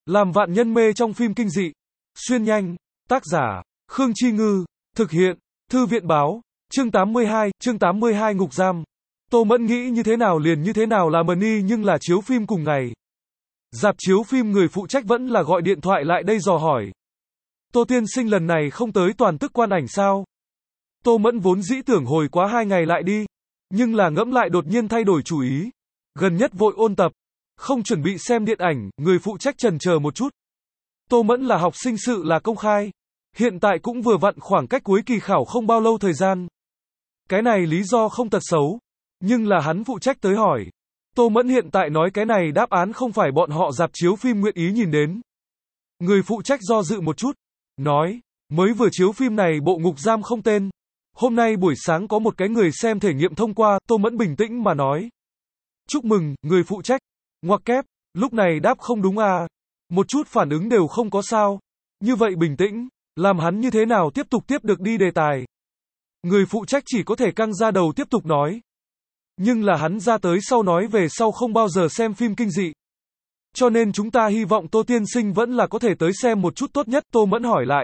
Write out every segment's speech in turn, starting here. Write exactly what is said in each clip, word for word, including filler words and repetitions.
Làm vạn nhân mê trong phim kinh dị. Xuyên nhanh. Tác giả, Khương Chi Ngư. Thực hiện, Thư viện Báo. Chương tám mươi hai, chương tám mươi hai Ngục Giam. Tô Mẫn nghĩ như thế nào liền như thế nào là Money nhưng là chiếu phim cùng ngày. Rạp chiếu phim người phụ trách vẫn là gọi điện thoại lại đây dò hỏi. Tô tiên sinh lần này không tới toàn tức quan ảnh sao? Tô Mẫn vốn dĩ tưởng hồi quá hai ngày lại đi. Nhưng là ngẫm lại đột nhiên thay đổi chủ ý. Gần nhất vội ôn tập. Không chuẩn bị xem điện ảnh, người phụ trách chần chờ một chút. Tô Mẫn là học sinh sự là công khai. Hiện tại cũng vừa vặn khoảng cách cuối kỳ khảo không bao lâu thời gian. Cái này lý do không tật xấu. Nhưng là hắn phụ trách tới hỏi. Tô Mẫn hiện tại nói cái này đáp án không phải bọn họ rạp chiếu phim nguyện ý nhìn đến. Người phụ trách do dự một chút. Nói, mới vừa chiếu phim này bộ ngục giam không tên. Hôm nay buổi sáng có một cái người xem thể nghiệm thông qua, Tô Mẫn bình tĩnh mà nói. Chúc mừng, người phụ trách. Ngoặc kép, lúc này đáp không đúng à. Một chút phản ứng đều không có sao. Như vậy bình tĩnh, làm hắn như thế nào tiếp tục tiếp được đi đề tài. Người phụ trách chỉ có thể căng ra đầu tiếp tục nói. Nhưng là hắn ra tới sau nói về sau không bao giờ xem phim kinh dị. Cho nên chúng ta hy vọng Tô tiên sinh vẫn là có thể tới xem một chút tốt nhất. Tô Mẫn hỏi lại.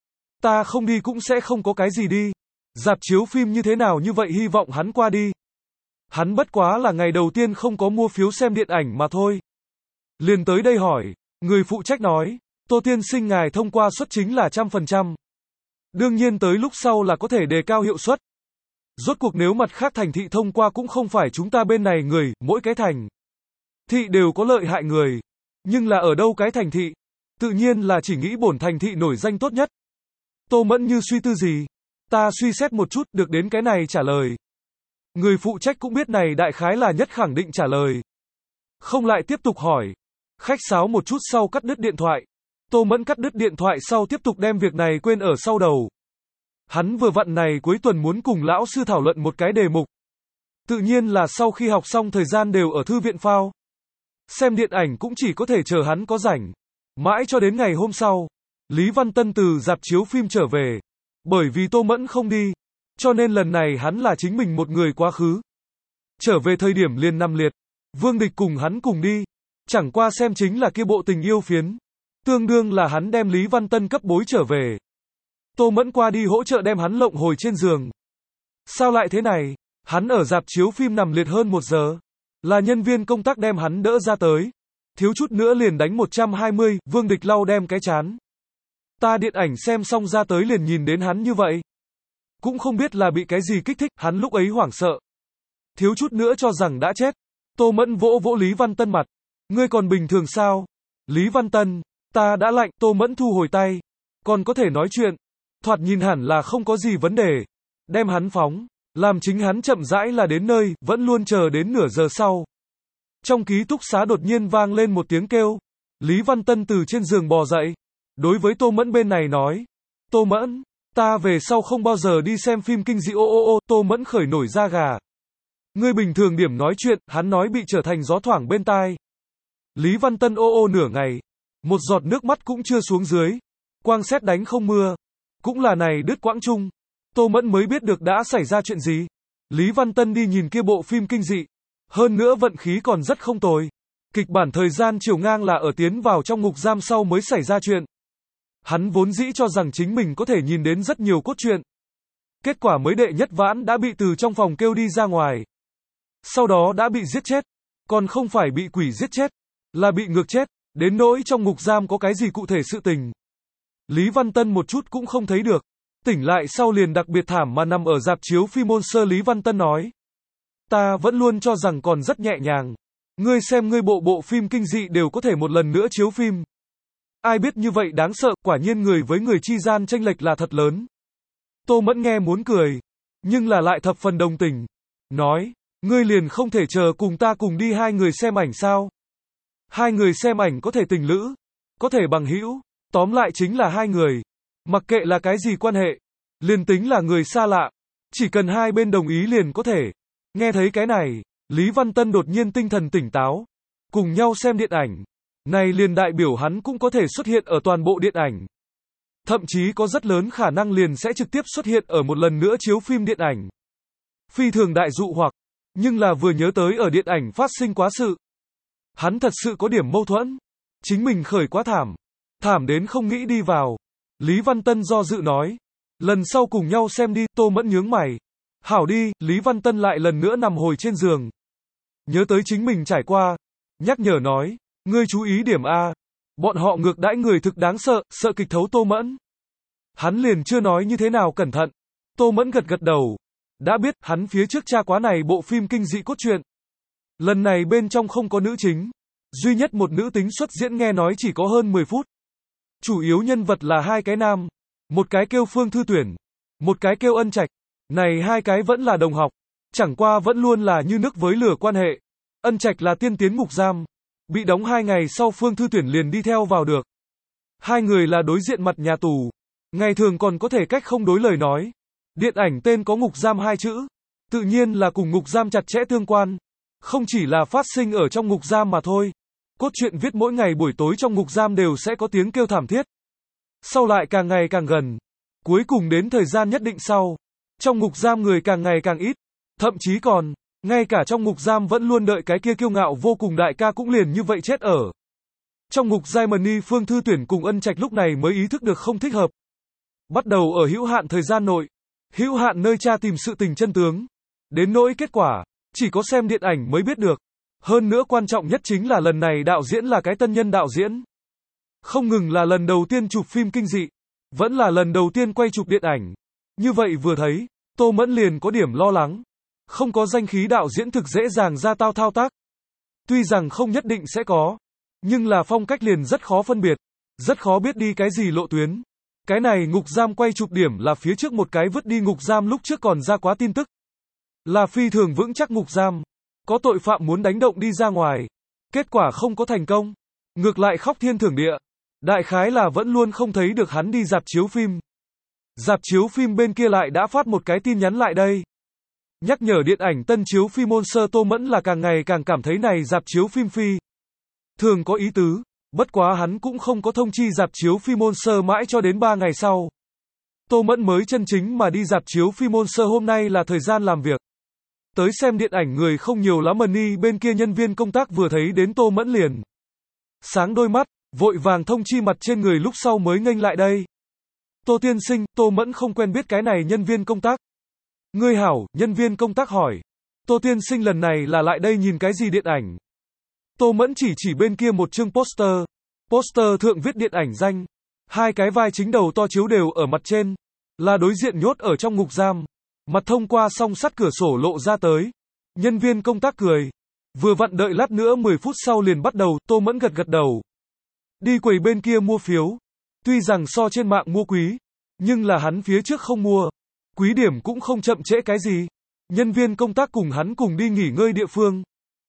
Ta không đi cũng sẽ không có cái gì đi. Rạp chiếu phim như thế nào như vậy hy vọng hắn qua đi. Hắn bất quá là ngày đầu tiên không có mua phiếu xem điện ảnh mà thôi. Liền tới đây hỏi. Người phụ trách nói. Tô tiên sinh ngài thông qua suất chính là trăm phần trăm. Đương nhiên tới lúc sau là có thể đề cao hiệu suất. Rốt cuộc nếu mặt khác thành thị thông qua cũng không phải chúng ta bên này người, mỗi cái thành thị đều có lợi hại người. Nhưng là ở đâu cái thành thị? Tự nhiên là chỉ nghĩ bổn thành thị nổi danh tốt nhất. Tô Mẫn như suy tư gì? Ta suy xét một chút, được đến cái này trả lời. Người phụ trách cũng biết này đại khái là nhất khẳng định trả lời. Không lại tiếp tục hỏi. Khách sáo một chút sau cắt đứt điện thoại. Tô Mẫn cắt đứt điện thoại sau tiếp tục đem việc này quên ở sau đầu. Hắn vừa vặn này cuối tuần muốn cùng lão sư thảo luận một cái đề mục. Tự nhiên là sau khi học xong thời gian đều ở thư viện phao. Xem điện ảnh cũng chỉ có thể chờ hắn có rảnh. Mãi cho đến ngày hôm sau, Lý Văn Tân từ rạp chiếu phim trở về. Bởi vì Tô Mẫn không đi, cho nên lần này hắn là chính mình một người quá khứ. Trở về thời điểm liền nằm liệt, Vương Địch cùng hắn cùng đi. Chẳng qua xem chính là kia bộ tình yêu phiến. Tương đương là hắn đem Lý Văn Tân cấp bối trở về. Tô Mẫn qua đi hỗ trợ đem hắn lộng hồi trên giường. Sao lại thế này? Hắn ở rạp chiếu phim nằm liệt hơn một giờ. Là nhân viên công tác đem hắn đỡ ra tới. Thiếu chút nữa liền đánh một trăm hai mươi, Vương Địch lau đem cái chán. Ta điện ảnh xem xong ra tới liền nhìn đến hắn như vậy. Cũng không biết là bị cái gì kích thích, hắn lúc ấy hoảng sợ. Thiếu chút nữa cho rằng đã chết. Tô Mẫn vỗ vỗ Lý Văn Tân mặt. Ngươi còn bình thường sao? Lý Văn Tân, ta đã lạnh, Tô Mẫn thu hồi tay. Còn có thể nói chuyện. Thoạt nhìn hẳn là không có gì vấn đề. Đem hắn phóng. Làm chính hắn chậm rãi là đến nơi, vẫn luôn chờ đến nửa giờ sau. Trong ký túc xá đột nhiên vang lên một tiếng kêu. Lý Văn Tân từ trên giường bò dậy. Đối với Tô Mẫn bên này nói. Tô Mẫn, ta về sau không bao giờ đi xem phim kinh dị ô ô ô, Tô Mẫn khởi nổi da gà. Ngươi bình thường điểm nói chuyện, hắn nói bị trở thành gió thoảng bên tai. Lý Văn Tân ô ô nửa ngày. Một giọt nước mắt cũng chưa xuống dưới. Quang sét đánh không mưa. Cũng là này đứt quãng chung. Tô Mẫn mới biết được đã xảy ra chuyện gì. Lý Văn Tân đi nhìn kia bộ phim kinh dị. Hơn nữa vận khí còn rất không tồi. Kịch bản thời gian chiều ngang là ở tiến vào trong ngục giam sau mới xảy ra chuyện. Hắn vốn dĩ cho rằng chính mình có thể nhìn đến rất nhiều cốt truyện. Kết quả mới đệ nhất vãn đã bị từ trong phòng kêu đi ra ngoài. Sau đó đã bị giết chết. Còn không phải bị quỷ giết chết. Là bị ngược chết. Đến nỗi trong ngục giam có cái gì cụ thể sự tình. Lý Văn Tân một chút cũng không thấy được. Tỉnh lại sau liền đặc biệt thảm mà nằm ở rạp chiếu phim môn sơ. Lý Văn Tân nói. Ta vẫn luôn cho rằng còn rất nhẹ nhàng. Ngươi xem ngươi bộ bộ phim kinh dị đều có thể một lần nữa chiếu phim. Ai biết như vậy đáng sợ, quả nhiên người với người chi gian chênh lệch là thật lớn. Tô Mẫn nghe muốn cười. Nhưng là lại thập phần đồng tình. Nói, ngươi liền không thể chờ cùng ta cùng đi hai người xem ảnh sao? Hai người xem ảnh có thể tình lữ. Có thể bằng hữu. Tóm lại chính là hai người. Mặc kệ là cái gì quan hệ. Liền tính là người xa lạ. Chỉ cần hai bên đồng ý liền có thể. Nghe thấy cái này, Lý Văn Tân đột nhiên tinh thần tỉnh táo. Cùng nhau xem điện ảnh. Này liền đại biểu hắn cũng có thể xuất hiện ở toàn bộ điện ảnh. Thậm chí có rất lớn khả năng liền sẽ trực tiếp xuất hiện ở một lần nữa chiếu phim điện ảnh. Phi thường đại dụ hoặc. Nhưng là vừa nhớ tới ở điện ảnh phát sinh quá sự. Hắn thật sự có điểm mâu thuẫn. Chính mình khởi quá thảm. Thảm đến không nghĩ đi vào. Lý Văn Tân do dự nói. Lần sau cùng nhau xem đi, Tô Mẫn nhướng mày. Hảo đi, Lý Văn Tân lại lần nữa nằm hồi trên giường. Nhớ tới chính mình trải qua. Nhắc nhở nói. Ngươi chú ý điểm A. Bọn họ ngược đãi người thực đáng sợ, sợ kịch thấu Tô Mẫn. Hắn liền chưa nói như thế nào cẩn thận. Tô Mẫn gật gật đầu. Đã biết, hắn phía trước tra quá này bộ phim kinh dị cốt truyện. Lần này bên trong không có nữ chính. Duy nhất một nữ tính xuất diễn nghe nói chỉ có hơn mười phút. Chủ yếu nhân vật là hai cái nam. Một cái kêu Phương Thư Tuyển. Một cái kêu Ân Trạch. Này hai cái vẫn là đồng học. Chẳng qua vẫn luôn là như nước với lửa quan hệ. Ân Trạch là tiên tiến ngục giam. Bị đóng hai ngày sau Phương Thư Tuyển liền đi theo vào được. Hai người là đối diện mặt nhà tù. Ngày thường còn có thể cách không đối lời nói. Điện ảnh tên có ngục giam hai chữ. Tự nhiên là cùng ngục giam chặt chẽ tương quan. Không chỉ là phát sinh ở trong ngục giam mà thôi. Cốt truyện viết mỗi ngày buổi tối trong ngục giam đều sẽ có tiếng kêu thảm thiết. Sau lại càng ngày càng gần. Cuối cùng đến thời gian nhất định sau. Trong ngục giam người càng ngày càng ít. Thậm chí còn, ngay cả trong ngục giam vẫn luôn đợi cái kia kiêu ngạo vô cùng đại ca cũng liền như vậy chết ở. Trong ngục Germany Phương Thư Tuyển cùng Ân Trạch lúc này mới ý thức được không thích hợp. Bắt đầu ở hữu hạn thời gian nội. Hữu hạn nơi tra tìm sự tình chân tướng. Đến nỗi kết quả, chỉ có xem điện ảnh mới biết được. Hơn nữa quan trọng nhất chính là lần này đạo diễn là cái tân nhân đạo diễn. Không ngừng là lần đầu tiên chụp phim kinh dị, vẫn là lần đầu tiên quay chụp điện ảnh. Như vậy vừa thấy, Tô Mẫn liền có điểm lo lắng. Không có danh khí đạo diễn thực dễ dàng ra tao thao tác. Tuy rằng không nhất định sẽ có, nhưng là phong cách liền rất khó phân biệt, rất khó biết đi cái gì lộ tuyến. Cái này ngục giam quay chụp điểm là phía trước một cái vứt đi ngục giam lúc trước còn ra quá tin tức. Là phi thường vững chắc ngục giam. Có tội phạm muốn đánh động đi ra ngoài. Kết quả không có thành công. Ngược lại khóc thiên thưởng địa. Đại khái là vẫn luôn không thấy được hắn đi rạp chiếu phim. Rạp chiếu phim bên kia lại đã phát một cái tin nhắn lại đây. Nhắc nhở điện ảnh tân chiếu phim Monster. Tô Mẫn là càng ngày càng cảm thấy này rạp chiếu phim phi thường có ý tứ. Bất quá hắn cũng không có thông chi rạp chiếu phim Monster mãi cho đến ba ngày sau. Tô Mẫn mới chân chính mà đi rạp chiếu phim Monster. Hôm nay là thời gian làm việc. Tới xem điện ảnh người không nhiều lắm. Money bên kia nhân viên công tác vừa thấy đến Tô Mẫn liền sáng đôi mắt, vội vàng thông chi mặt trên người lúc sau mới nghênh lại đây. Tô tiên sinh, Tô Mẫn không quen biết cái này nhân viên công tác. Ngươi hảo, nhân viên công tác hỏi. Tô tiên sinh lần này là lại đây nhìn cái gì điện ảnh? Tô Mẫn chỉ chỉ bên kia một chương poster. Poster thượng viết điện ảnh danh. Hai cái vai chính đầu to chiếu đều ở mặt trên. Là đối diện nhốt ở trong ngục giam. Mặt thông qua song sắt cửa sổ lộ ra tới. Nhân viên công tác cười. Vừa vặn đợi lát nữa mười phút sau liền bắt đầu. Tô Mẫn gật gật đầu. Đi quầy bên kia mua phiếu. Tuy rằng so trên mạng mua quý, nhưng là hắn phía trước không mua. Quý điểm cũng không chậm trễ cái gì. Nhân viên công tác cùng hắn cùng đi nghỉ ngơi địa phương.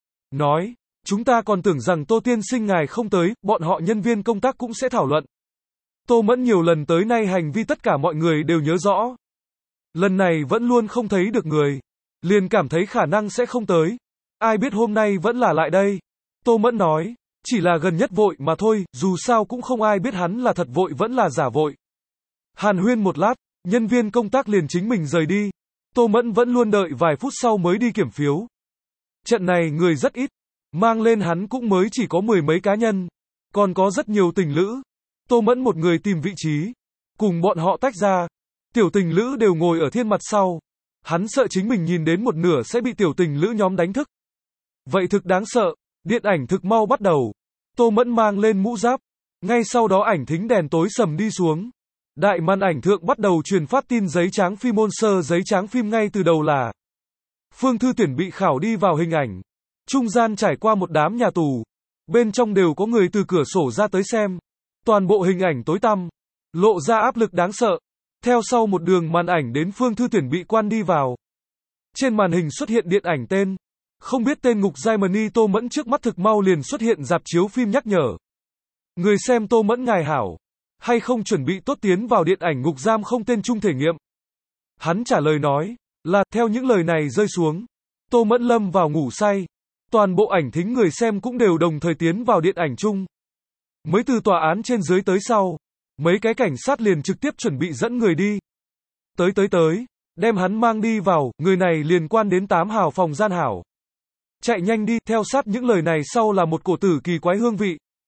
Nói, chúng ta còn tưởng rằng Tô tiên sinh ngài không tới, bọn họ nhân viên công tác cũng sẽ thảo luận. Tô Mẫn nhiều lần tới nay hành vi tất cả mọi người đều nhớ rõ. Lần này vẫn luôn không thấy được người. Liền cảm thấy khả năng sẽ không tới. Ai biết hôm nay vẫn là lại đây. Tô Mẫn nói, chỉ là gần nhất vội mà thôi, dù sao cũng không ai biết hắn là thật vội vẫn là giả vội. Hàn huyên một lát, nhân viên công tác liền chính mình rời đi. Tô Mẫn vẫn luôn đợi vài phút sau mới đi kiểm phiếu. Trận này người rất ít. Mang lên hắn cũng mới chỉ có mười mấy cá nhân. Còn có rất nhiều tình lữ. Tô Mẫn một người tìm vị trí. Cùng bọn họ tách ra. Tiểu tình lữ đều ngồi ở thiên mặt sau. Hắn sợ chính mình nhìn đến một nửa sẽ bị tiểu tình lữ nhóm đánh thức. Vậy thực đáng sợ. Điện ảnh thực mau bắt đầu. Tô Mẫn mang lên mũ giáp. Ngay sau đó ảnh thính đèn tối sầm đi xuống. Đại màn ảnh thượng bắt đầu truyền phát tin giấy trắng phim Monster. Giấy trắng phim ngay từ đầu là Phương Thư Tuyển bị khảo đi vào hình ảnh. Trung gian trải qua một đám nhà tù. Bên trong đều có người từ cửa sổ ra tới xem. Toàn bộ hình ảnh tối tăm. Lộ ra áp lực đáng sợ. Theo sau một đường màn ảnh đến Phương Thư Tuyển bị quan đi vào. Trên màn hình xuất hiện điện ảnh tên. Không biết tên ngục Germany. Tô Mẫn trước mắt thực mau liền xuất hiện rạp chiếu phim nhắc nhở. Người xem Tô Mẫn ngài hảo. Hay không chuẩn bị tốt tiến vào điện ảnh ngục giam không tên chung thể nghiệm. Hắn trả lời nói. Là, theo những lời này rơi xuống. Tô Mẫn lâm vào ngủ say. Toàn bộ ảnh thính người xem cũng đều đồng thời tiến vào điện ảnh chung. Mới từ tòa án trên dưới tới sau. Mấy cái cảnh sát liền trực tiếp chuẩn bị dẫn người đi. Tới tới tới. Đem hắn mang đi vào. Người này liên quan đến tám hào phòng gian hảo. Chạy nhanh đi. Theo sát những lời này sau là một cổ tử kỳ quái hương vị.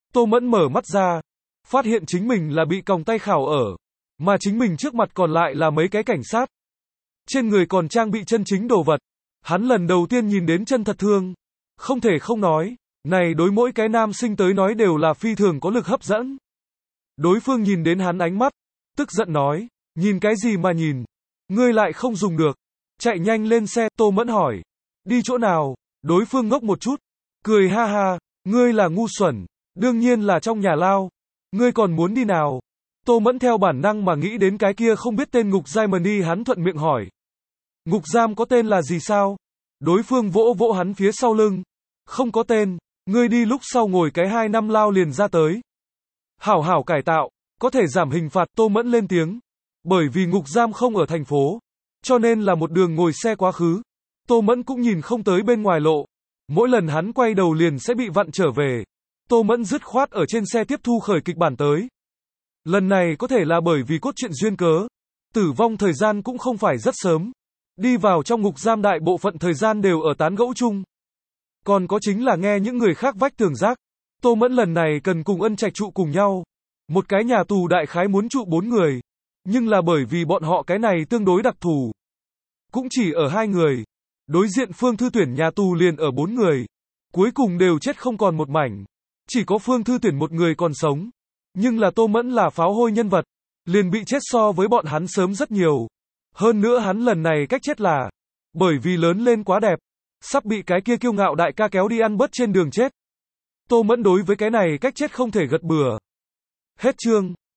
Tô Mẫn mở mắt ra, phát hiện chính mình là bị còng tay khảo ở, mà chính mình trước mặt còn lại là mấy cái cảnh sát. Trên người còn trang bị chân chính đồ vật. Hắn lần đầu tiên nhìn đến chân thật thương. Không thể không nói, này đối mỗi cái nam sinh tới nói đều là phi thường có lực hấp dẫn. Đối phương nhìn đến hắn ánh mắt, tức giận nói, nhìn cái gì mà nhìn, ngươi lại không dùng được. Chạy nhanh lên xe, Tô Mẫn hỏi, đi chỗ nào? Đối phương ngốc một chút, cười ha ha, ngươi là ngu xuẩn, đương nhiên là trong nhà lao, ngươi còn muốn đi nào? Tô Mẫn theo bản năng mà nghĩ đến cái kia không biết tên ngục giam đi, hắn thuận miệng hỏi, ngục giam có tên là gì sao? Đối phương vỗ vỗ hắn phía sau lưng, không có tên, ngươi đi lúc sau ngồi cái hai năm lao liền ra tới. Hảo hảo cải tạo, có thể giảm hình phạt. Tô Mẫn lên tiếng, bởi vì ngục giam không ở thành phố, cho nên là một đường ngồi xe quá khứ. Tô Mẫn cũng nhìn không tới bên ngoài lộ, mỗi lần hắn quay đầu liền sẽ bị vặn trở về. Tô Mẫn dứt khoát ở trên xe tiếp thu khởi kịch bản tới. Lần này có thể là bởi vì cốt truyện duyên cớ, tử vong thời gian cũng không phải rất sớm. Đi vào trong ngục giam đại bộ phận thời gian đều ở tán gẫu chung. Còn có chính là nghe những người khác vách tường rác. Tô Mẫn lần này cần cùng Ân Trạch trụ cùng nhau. Một cái nhà tù đại khái muốn trụ bốn người. Nhưng là bởi vì bọn họ cái này tương đối đặc thù, cũng chỉ ở hai người. Đối diện Phương Thư Tuyển nhà tù liền ở bốn người. Cuối cùng đều chết không còn một mảnh. Chỉ có Phương Thư Tuyển một người còn sống. Nhưng là Tô Mẫn là pháo hôi nhân vật, liền bị chết so với bọn hắn sớm rất nhiều. Hơn nữa hắn lần này cách chết là bởi vì lớn lên quá đẹp, sắp bị cái kia kiêu ngạo đại ca kéo đi ăn bớt trên đường chết. Tô Mẫn đối với cái này cách chết không thể gật bừa. Hết chương.